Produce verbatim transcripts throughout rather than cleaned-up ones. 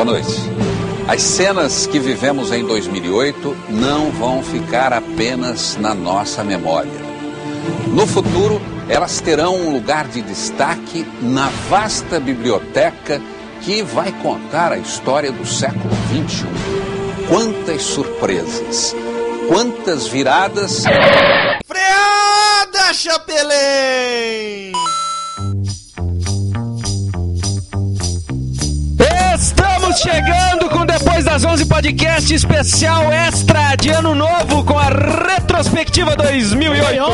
Boa noite. As cenas que vivemos em dois mil e oito não vão ficar apenas na nossa memória. No futuro, elas terão um lugar de destaque na vasta biblioteca que vai contar a história do século vinte e um. Quantas surpresas, quantas viradas... Freada, Chapelém! Estamos chegando com Depois das onze podcast especial extra de ano novo com a retrospectiva dois mil e oito.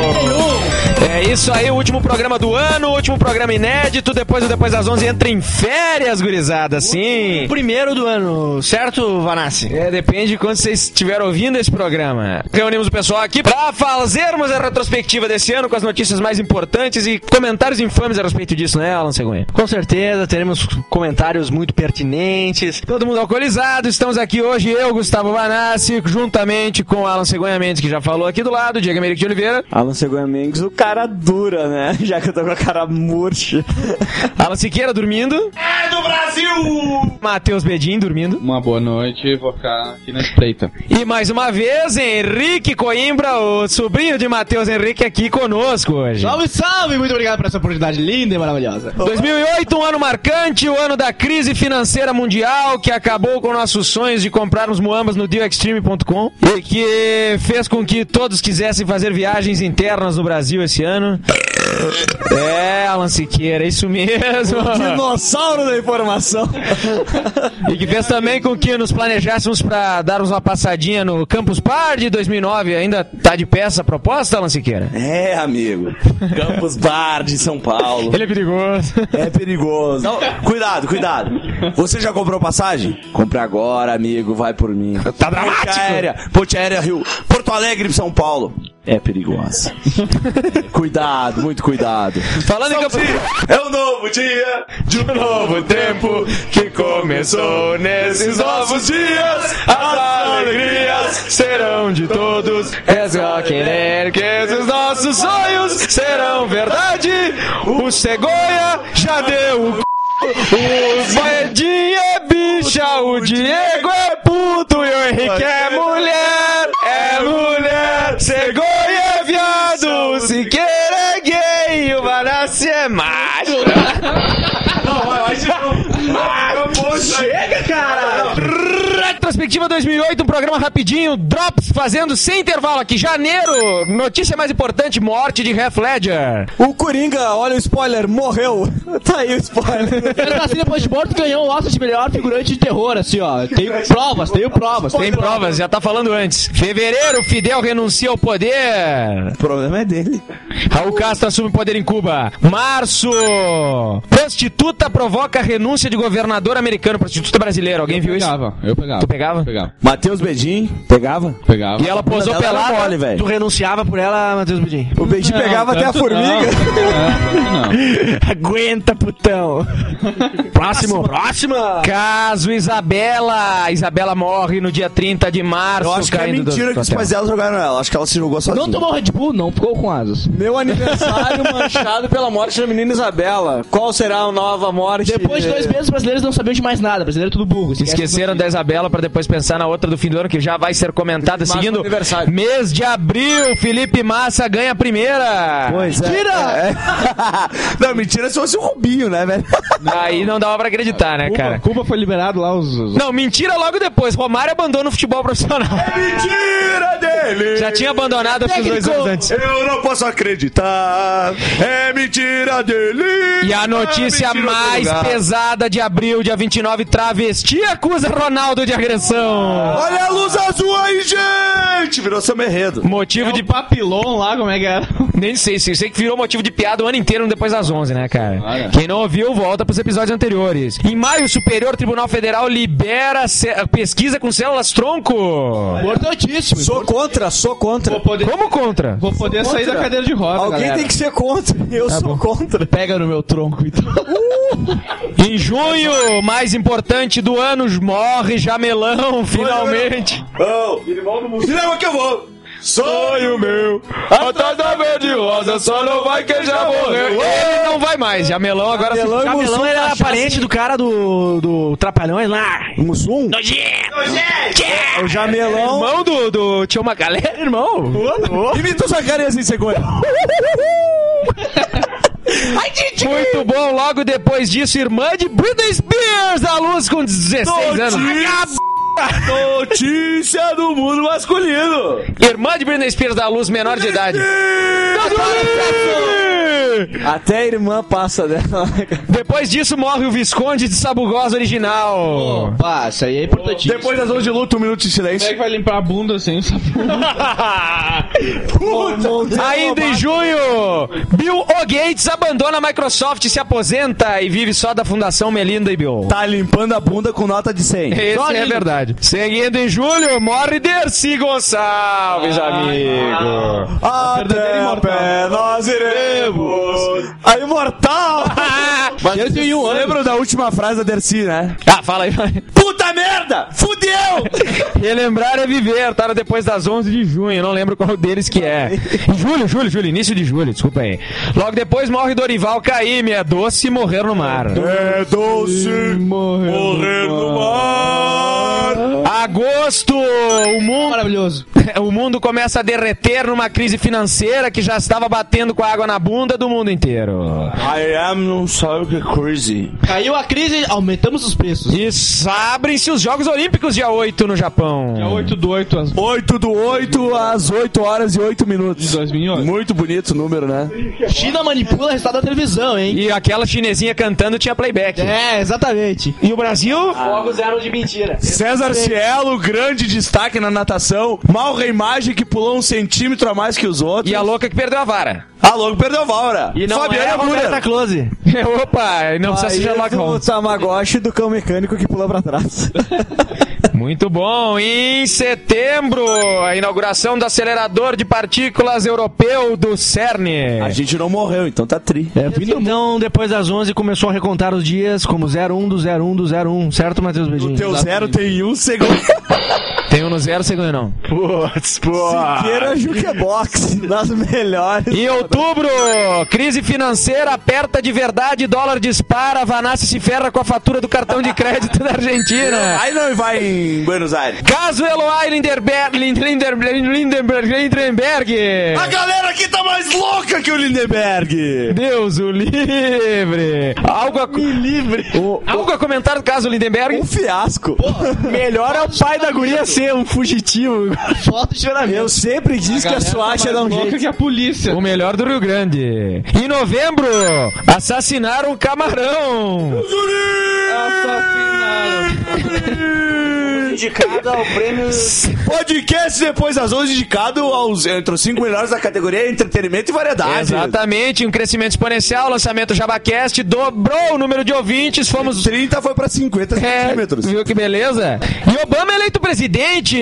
É isso aí, o último programa do ano, o último programa inédito. Depois do Depois das onze entra em férias, gurizada, sim. O primeiro do ano, certo, Vanassi? É, depende de quando vocês estiverem ouvindo esse programa. Reunimos o pessoal aqui pra fazermos a retrospectiva desse ano com as notícias mais importantes e comentários infames a respeito disso, né, Alan Cegonha? Com certeza, teremos comentários muito pertinentes. Todo mundo alcoolizado, estamos aqui hoje, eu, Gustavo Vanassi, juntamente com Alan Cegonha Mendes, que já falou aqui do lado, Diego Emerick de Oliveira. Alan Cegonha Mendes, o cara dura, né? Já que eu tô com a cara murcha. Alan Siqueira dormindo. É do Brasil! Matheus Bedin dormindo. Uma boa noite, vou ficar aqui na espreita. E mais uma vez, Henrique Coimbra, o sobrinho de Matheus Henrique, aqui conosco hoje. Salve, salve! Muito obrigado por essa oportunidade linda e maravilhosa. dois mil e oito, um ano marcante, o ano da crise financeira mundial, que acabou com nossos sonhos de comprarmos muambas no deal extreme ponto com e que fez com que todos quisessem fazer viagens internas no Brasil esse ano. É, Alan Siqueira, isso mesmo. O dinossauro da informação. E que fez também com que nos planejássemos pra darmos uma passadinha no Campus Party de dois mil e nove. Ainda tá de pé essa proposta, Alan Siqueira? É, amigo. Campus Bar de São Paulo. Ele é perigoso. É perigoso. Não, cuidado, cuidado. Você já comprou passagem? Compre agora, amigo. Vai por mim. Tá dramático. Ponte Aérea, Ponte Aérea Rio, Porto Alegre, São Paulo. É perigosa. Cuidado, muito cuidado. Falando em Campus... É um novo dia de um novo tempo que começou nesses novos dias. As alegrias serão de todos. É só querer que esses nossos sonhos serão verdade. O Cegonha já deu o c... O Moedinha é bicha, o Diego é puto e o Henrique é mulher. É mulher, Cegonha é viado, o Siqueira é gay, o Vanassi é macho. Não, vai de novo. Chega, cara! Retrospectiva dois mil e oito, um programa rapidinho, Drops fazendo sem intervalo aqui, janeiro, notícia mais importante, morte de Heath Ledger. O Coringa, olha o spoiler, morreu. Tá aí o spoiler. Ele tá assim, depois de morto, ganhou o Oscar de melhor figurante de terror, assim, ó. Tenho provas, tenho provas. Tem provas, já tá falando antes. Fevereiro, Fidel renuncia ao poder. O problema é dele. Raul Castro assume o poder em Cuba. Março, prostituta provoca renúncia de governador americano. Prostituta brasileira, alguém eu viu pegava, isso? Eu pegava, Tu pegava? eu pegava. Matheus Bedin, pegava? Pegava. E ela posou Ela era pelada. mole, velho. Tu renunciava por ela, Matheus Bedin? O Bedin Não, pegava até a tanto formiga. Não, tanto não. Aguenta, putão. Próximo, próxima! Caso Isabela. Isabela morre no dia trinta de março. Eu acho que é caindo do- mentira do que os hotel. pais dela jogaram ela. Acho que ela se jogou sozinha. Não tomou Red Bull, não ficou com asas. Meu aniversário manchado pela morte da menina Isabela. Qual será a nova morte? Depois de dois meses, os brasileiros não sabiam de mais nada. Brasileiro é tudo burro. Esquece Esqueceram da Isabela pra depois pensar na outra do fim do ano, que já vai ser comentada. Felipe Massa Seguindo no aniversário. mês de abril, Felipe Massa ganha a primeira. Pois é. Mentira! É. Não, mentira se fosse o Rubinho, né, velho? Aí não dava pra acreditar, né, cara? Cuba foi liberado lá os... os... Não, mentira logo depois. Romário abandona o futebol profissional. Mentira dele! Já tinha abandonado acho que uns dois anos antes. Eu não posso acreditar. É mentira dele. E a notícia É mentira mais do lugar. pesada de abril, dia vinte e nove, travesti acusa Ronaldo de agressão. Olha a luz azul aí, gente! Virou seu merredo. Motivo É de... o papilão lá, como é que era? Nem sei, sei, sei que virou motivo de piada o ano inteiro no Depois das onze, né, cara? Olha. Quem não ouviu, volta pros episódios anteriores. Em maio, o Superior Tribunal Federal libera ce- pesquisa com células tronco. Importantíssimo. Sou contra, sou contra. Vou poder, Como contra? vou poder Contra. sair da cadeira de roda, Alguém galera. tem que ser contra. Eu sou contra. Pega no meu tronco, então. Em junho, mais importante do ano, morre Jamelão, finalmente. Não, cinema que eu vou. sonho meu, atrás da verde rosa, só não vai quem já morreu. Ele não vai mais, Jamelão agora se... Jamelão, Jamelão ele era parente do cara do, do Trapalhões lá. O Mussum? Nojento! O Jamelão. Irmão do, do Tio Macalé, irmão. Imita essa carinha assim, cegonha. Muito bom, logo depois disso, irmã de Britney Spears, à luz com dezesseis anos. Notícia do mundo masculino. Irmã de Britney Spears da luz, menor de idade. Até a irmã passa dela. Depois disso morre o Visconde de Sabugosa original. Opa, isso aí é importantíssimo. Depois das onze de luto, um minuto de Como é silêncio. que vai limpar a bunda sem saber? Ainda em junho, Bill O. Gates abandona a Microsoft, se aposenta e vive só da Fundação Melinda e Bill. Tá limpando a bunda com nota de cem. Esse é verdade. Seguindo em julho, morre Dercy Gonçalves, amigo. Até a pé nós iremos. A imortal. Mas Lembra da última frase da Dercy, né? Ah, fala aí, vai. Puta merda! Fudeu! Relembrar é viver, tá depois das onze de junho, não lembro qual deles que é. Julho, julho, julho, início de julho, desculpa aí. Logo depois morre Dorival Caymmi, é doce morrer no mar. É doce Morrer, morrer no mar. Agosto, o mundo, Maravilhoso. o mundo começa a derreter numa crise financeira que já estava batendo com a água na bunda do mundo inteiro. I am não sabe o que é crazy. Caiu a crise, aumentamos os preços. E abrem-se os Jogos Olímpicos dia oito no Japão. É oito do oito às oito do oito às oito horas e oito minutos. dois mil e oito. Muito bonito o número, né? China manipula o resultado da televisão, hein? E aquela chinesinha cantando tinha playback. É, exatamente. E o Brasil? Fogos eram de mentira. César Cielo, grande destaque na natação. Mal Reimagem, que pulou um centímetro a mais que os outros. E a louca que perdeu a vara. A louca perdeu a Vaura. E não Fabiana é a Roberta Buller. Close. Opa, não precisa ser Sherlock O Holmes. Tamagotchi do cão mecânico que pula pra trás. Muito bom. Em setembro, a inauguração do acelerador de partículas europeu do CERN. A gente não morreu, então tá tri. Então, depois das onze, começou a recontar os dias como zero um do zero um do zero um. Certo, Matheus Beijinho? O teu zero tem um segundo. Tem um no zero, segundo não. Putz, pô. Siqueira Jukebox, das melhores. Em outubro, crise financeira aperta de verdade, dólar dispara, Vanassi se ferra com a fatura do cartão de crédito da Argentina. Aí não vai em Buenos Aires. Caso Eloy Lindenberg, Lindenberg, Lindenberg, Lindenberg. A galera aqui tá mais louca que o Lindenberg. Deus o livre. Algo a, Me livre. O, algo a comentar do caso Lindenberg? um fiasco. Melhor é o pai da guria ser um fugitivo. Foto de choramento. Eu sempre disse que a Suácia dá um louca jeito. que a polícia. O melhor do Rio Grande. Em novembro, assassinaram o Camarão. Indicado ao prêmio. Podcast depois das onze indicado aos, entre os cinco melhores da categoria entretenimento e variedade. Exatamente, um crescimento exponencial, lançamento JabaCast, dobrou o número de ouvintes, fomos... trinta foi pra cinquenta É, centímetros. viu que beleza? E Obama eleito presidente.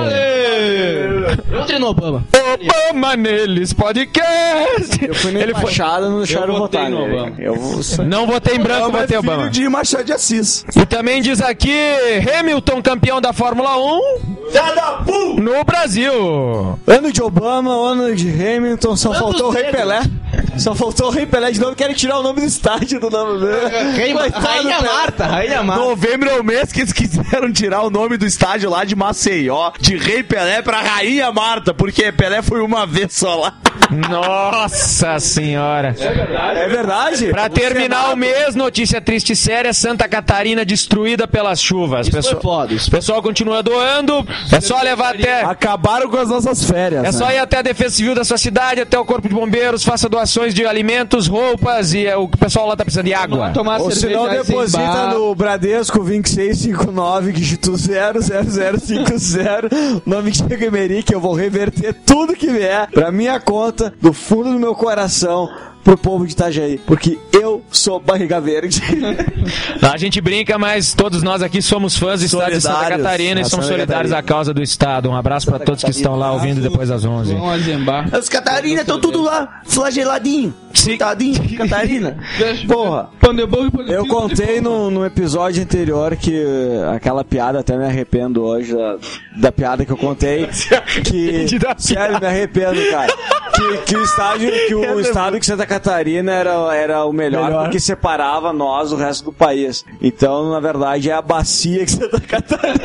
Eu treino Obama. Obama neles podcast. Eu fui na Ele foi... embaixada, não deixaram eu votei votar no nele. Obama. Eu vou... Não votei em branco, Obama votei é filho Obama. de Machado de Assis. E também diz aqui, Hamilton campeão da Fórmula um no Brasil. Ano de Obama, ano de Hamilton, só Anos faltou o Rei dele. Pelé. Só faltou o Rei Pelé de novo. Querem tirar o nome do estádio do nome dele. Quem- Coitado Rainha do Pelé. Marta, Rainha Marta. Novembro é o mês que eles quiseram tirar o nome do estádio lá de Maceió, de Rei Pelé pra Rainha Marta, porque Pelé foi uma vez só lá. Nossa senhora. É verdade? Pra terminar o mês, notícia triste e séria, Santa Catarina destruída pelas chuvas. Isso Pessoal, foi foda, isso o pessoal continua doando, é só levar até... Acabaram com as nossas férias. É né? só ir até a Defesa Civil da sua cidade, até o Corpo de Bombeiros, faça doações de alimentos, roupas e é, o pessoal lá tá precisando de água. Tomar Ou se cerveja não, sem deposita bar. no Bradesco vinte e seis cinquenta e nove, dígito zero zero zero cinco zero, nome de Diego Emery, que eu vou reverter tudo que vier pra minha conta, do fundo do meu coração, pro povo de Itajaí. Porque eu sou barriga verde. A gente brinca, mas todos nós aqui somos fãs do Estado de Santa Solidários. Catarina e A somos Santa solidários à Catarina. causa do Estado. Um abraço pra todos que estão lá ouvindo depois das onze. Vamos azembar. Os Catarina estão tudo lá, flageladinho. Sim. Tadinho, Catarina. Porra, Pandeburgo e Pandeburgo. eu contei no, no episódio anterior que aquela piada, até me arrependo hoje da, da piada que eu contei. Que, da sério, me arrependo, cara. Que, que o estádio, que o estado de Santa Catarina era, era o melhor, Melhor. porque separava nós do resto do país. Então, na verdade, é a bacia que Santa Catarina.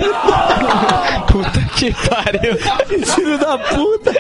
Puta que pariu. Filho da puta!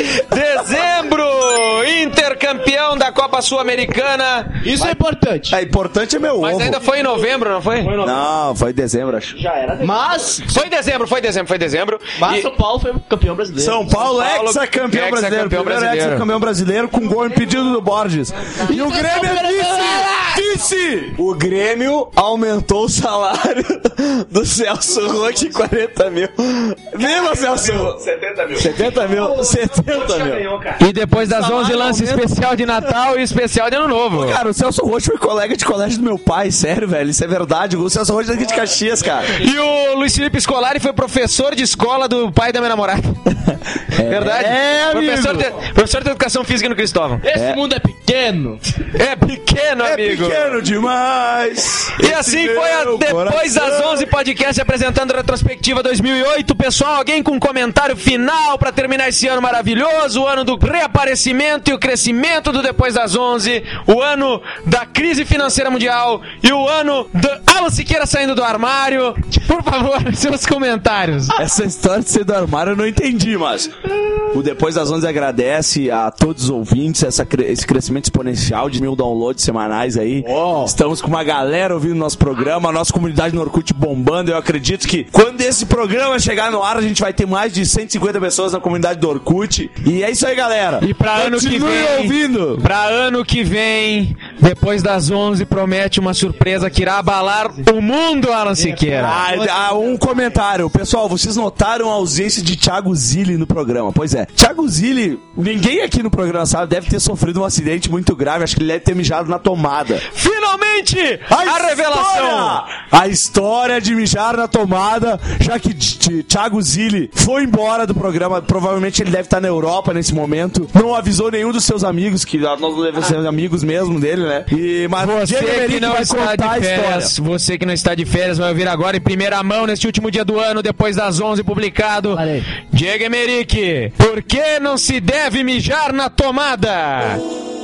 Dezembro! Intercampeão da Copa Sul-Americana. Isso é importante. É importante é meu Mas ovo. ainda foi em novembro, não foi? Não, foi em dezembro, acho. Mas, Foi em dezembro, foi em dezembro, foi em dezembro. mas E- São Paulo foi campeão brasileiro. São Paulo, São Paulo, ex-campeão brasileiro. ex-campeão Primeiro brasileiro. ex-campeão brasileiro com gol impedido do Borges. E o Grêmio é vice! Vice! O Grêmio aumentou o salário do Celso Roque em quarenta mil. Viva, Celso! setenta mil. setenta mil? setenta mil. E depois das onze, lance especial de Natal e especial de Ano Novo. Cara, o Celso Rocha foi colega de colégio do meu pai, sério, velho. Isso é verdade. O Celso Rocha é daqui de Caxias, cara. E o Luiz Felipe Scolari foi professor de escola do pai da minha namorada. Verdade? É, professor, amigo. de, professor de educação física no Cristóvão. Esse mundo é pequeno. É pequeno, É amigo. pequeno demais. E assim Esse foi a meu Depois das coração. onze podcast apresentando a retrospectiva dois mil e oito. Pessoal, alguém com um comentário final pra terminar esse ano maravilhoso, o ano do reaparecimento e o crescimento do Depois das onze, o ano da crise financeira mundial e o ano do Alan Siqueira saindo do armário. Por favor, seus comentários. Essa história de ser do armário eu não entendi, mas o Depois das onze agradece a todos os ouvintes essa, cre- esse crescimento exponencial de mil downloads semanais aí. Estamos com uma galera ouvindo nosso programa, a nossa comunidade no Orkut bombando. Eu acredito que quando esse programa chegar no ar, a gente vai ter mais de cento e cinquenta pessoas na comunidade do Orkut. E é isso aí, galera. E pra ano que Continue vem, ouvindo. pra ano que vem, Depois das onze, promete uma surpresa que irá abalar o mundo, Alan Siqueira. Ah, ah, um comentário. Pessoal, vocês notaram a ausência de Thiago Zilli no programa? Pois é. Thiago Zilli, ninguém aqui no programa sabe, deve ter sofrido um acidente muito grave. Acho que ele deve ter mijado na tomada. Finalmente, a, revelação. História, a história de mijar na tomada, já que T- T- Thiago Zilli foi embora do programa. Provavelmente ele deve estar na Europa nesse momento. Não avisou nenhum dos seus amigos, que nós não devemos ser amigos mesmo dele, né? E, mas Você Diego que Emerick não vai está contar de a história. férias, você que não está de férias vai ouvir agora em primeira mão, neste último dia do ano, Depois das onze, publicado. Olha aí. Diego Emerick, por que não se deve mijar na tomada?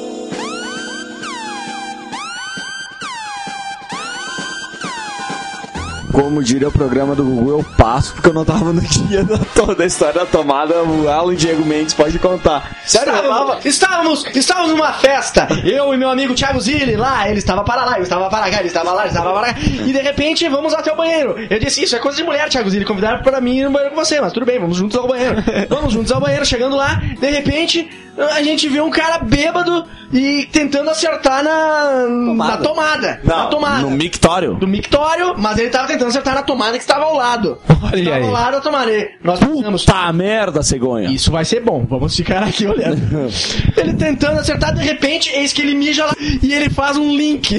Como diria o programa do Gugu, eu passo porque eu não tava no dia da, to- da história da tomada. O Alan Diego Mendes pode contar. Sério, eu tava... Estávamos, estávamos numa festa, eu e meu amigo Thiago Zilli lá, ele estava para lá, eu estava para cá, ele estava lá, ele estava para cá, e de repente vamos até o banheiro. Eu disse, isso é coisa de mulher, Thiago Zilli, convidaram para mim ir no banheiro com você, mas tudo bem, vamos juntos ao banheiro. Vamos juntos ao banheiro, chegando lá, de repente a gente vê um cara bêbado e tentando acertar na tomada, na, tomada, Não, na tomada. no mictório. Do mictório, mas ele estava tentando acertar na tomada que estava ao lado. Olha estava aí. ao lado da tomada. E nós pensamos, Puta merda, cegonha. isso vai ser bom, vamos ficar aqui olhando. Ele tentando acertar, de repente, eis que ele mija lá e ele faz um link.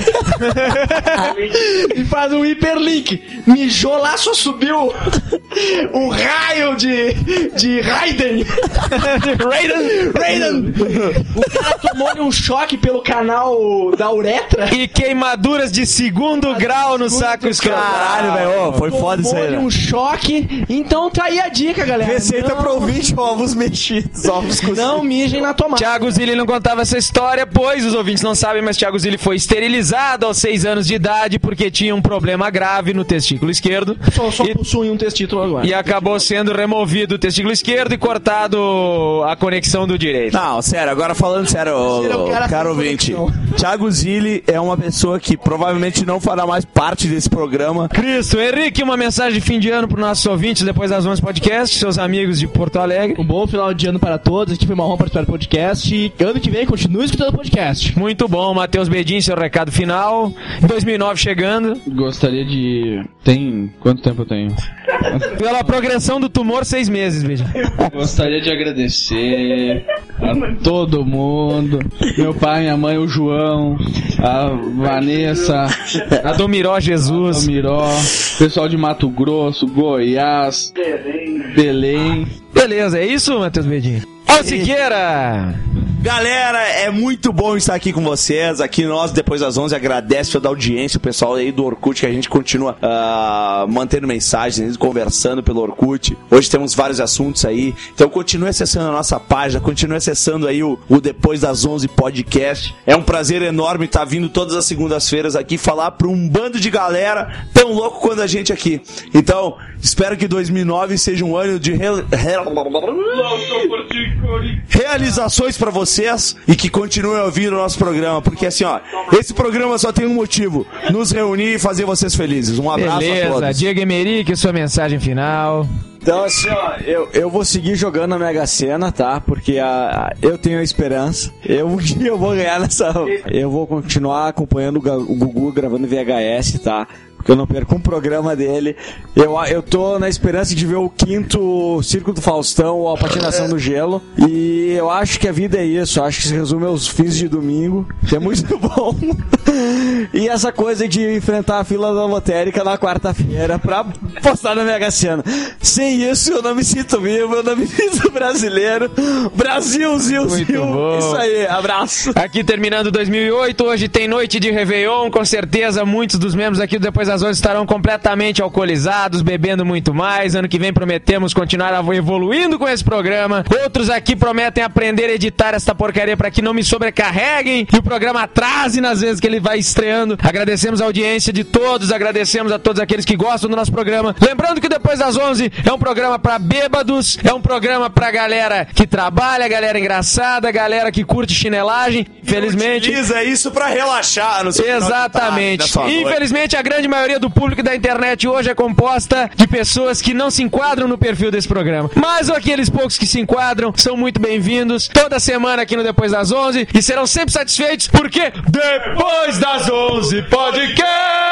E faz um hiperlink. Mijou lá, só subiu um raio de, de Raiden. Raiden. Raiden. O cara tomou um choque pelo canal da uretra. E queimaduras de segundo grau no saco escroto. Caralho, velho. Ô, foi foda isso aí, Tomou né? um choque. Então tá aí a dica, galera. Receita Não- pro ouvinte, ovos mexidos, ovos cozidos. Não mijem na tomada. Thiago Zilli não contava essa história, pois os ouvintes não sabem, mas Thiago Zilli foi esterilizado aos seis anos de idade porque tinha um problema grave no testículo esquerdo. Só, só E- possui um testículo agora. E acabou sendo removido o testículo esquerdo e cortado a conexão do direito. Não, sério, agora falando sério, ô, Ele é o cara caro sem ouvinte. conexão. Thiago Zilli é uma pessoa que provavelmente não fará mais parte desse programa. Cristo, Henrique, uma mensagem de fim de ano para os nossos ouvintes depois das onze podcast, seus amigos de Porto Alegre. Um bom final de ano para todos. Aqui foi Marrom participar do podcast. E ano que vem, continue escutando o podcast. Muito bom, Matheus Bedin, seu recado final. dois mil e nove chegando. Gostaria de... Tem... Quanto tempo eu tenho? Pela progressão do tumor, seis meses, Bedin. Gostaria de agradecer a todo mundo. Meu pai, minha mãe, o João, a Vanessa, A Domiró Jesus. a Miró, pessoal de Mato Grosso, Goiás, Belém. Beleza, é isso, Matheus Bedinho? Ó, Siqueira! Galera, é muito bom estar aqui com vocês. Aqui nós, depois das onze, agradece toda a audiência, o pessoal aí do Orkut, que a gente continua uh, mantendo mensagens, conversando pelo Orkut. Hoje temos vários assuntos aí. Então continue acessando a nossa página, continue acessando aí o, o Depois das onze podcast. É um prazer enorme estar vindo todas as segundas-feiras aqui falar para um bando de galera tão louco quanto a gente aqui. Então, espero que dois mil e nove seja um ano de real... realizações para vocês. Vocês e que continuem ouvindo o nosso programa, porque assim, ó, esse programa só tem um motivo: nos reunir e fazer vocês felizes. Um abraço Beleza, a todos. Diego Emerick, sua mensagem final. Então, assim, ó, eu, eu vou seguir jogando a Mega Sena, tá? Porque a, a- eu tenho a esperança. Eu, um dia eu vou ganhar nessa. Eu vou continuar acompanhando o, Ga- o Gugu gravando V H S, tá? Porque eu não perco um programa dele. Eu, eu tô na esperança de ver o quinto Circo do Faustão ou a Patinação do Gelo. E eu acho que a vida é isso. Eu acho que se resume aos fins de domingo, que é muito bom. E essa coisa de enfrentar a fila da lotérica na quarta-feira pra postar na Mega Sena. Sem isso, eu não me sinto vivo, eu não me sinto brasileiro. Brasil, Zil, Muito Zil. bom. Isso aí, abraço. Aqui terminando dois mil e oito, hoje tem noite de Réveillon, com certeza muitos dos membros aqui do Depois das onze estarão completamente alcoolizados, bebendo muito mais. Ano que vem prometemos continuar evoluindo com esse programa. Outros aqui prometem aprender a editar essa porcaria para que não me sobrecarreguem e o programa atrase nas vezes que ele vai estreando. Agradecemos a audiência de todos, agradecemos a todos aqueles que gostam do nosso programa. Lembrando que Depois das onze é um programa para bêbados, é um programa pra galera que trabalha, galera engraçada, galera que curte chinelagem. Infelizmente... Utiliza isso pra relaxar no seu final de tarde, Exatamente. da sua noite. Infelizmente, a grande maioria do público da internet hoje é composta de pessoas que não se enquadram no perfil desse programa. Mas aqueles poucos que se enquadram são muito bem-vindos toda semana aqui no Depois das onze e serão sempre satisfeitos porque Depois das onze podcast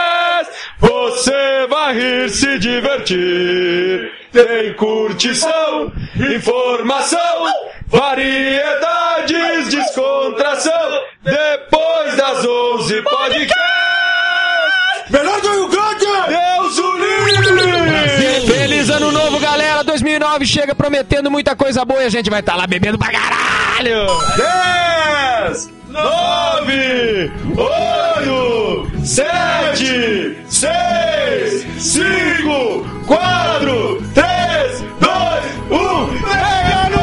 você vai rir, se divertir. Tem curtição, informação, variedades, descontração. Depois das onze podcast. Melhor do Rio Grande! Deus o livre! Feliz ano novo, galera! dois mil e nove chega prometendo muita coisa boa e a gente vai estar lá bebendo pra caralho! dez, nove, oito, sete, seis, cinco, quatro, três, dois, um. Pega no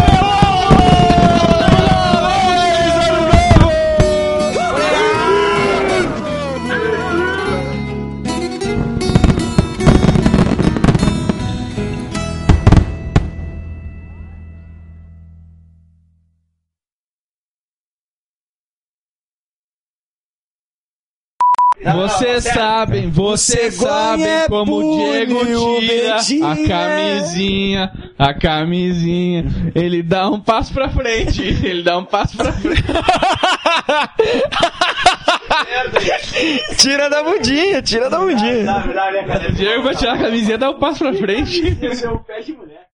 Vocês sabem, vocês sabem é como o Diego tira a camisinha, a camisinha. Ele dá um passo pra frente, ele dá um passo pra frente. Tira da mudinha, tira da mudinha. O Diego vai tirar a camisinha e dá um passo pra frente. Esse é o pé de mulher.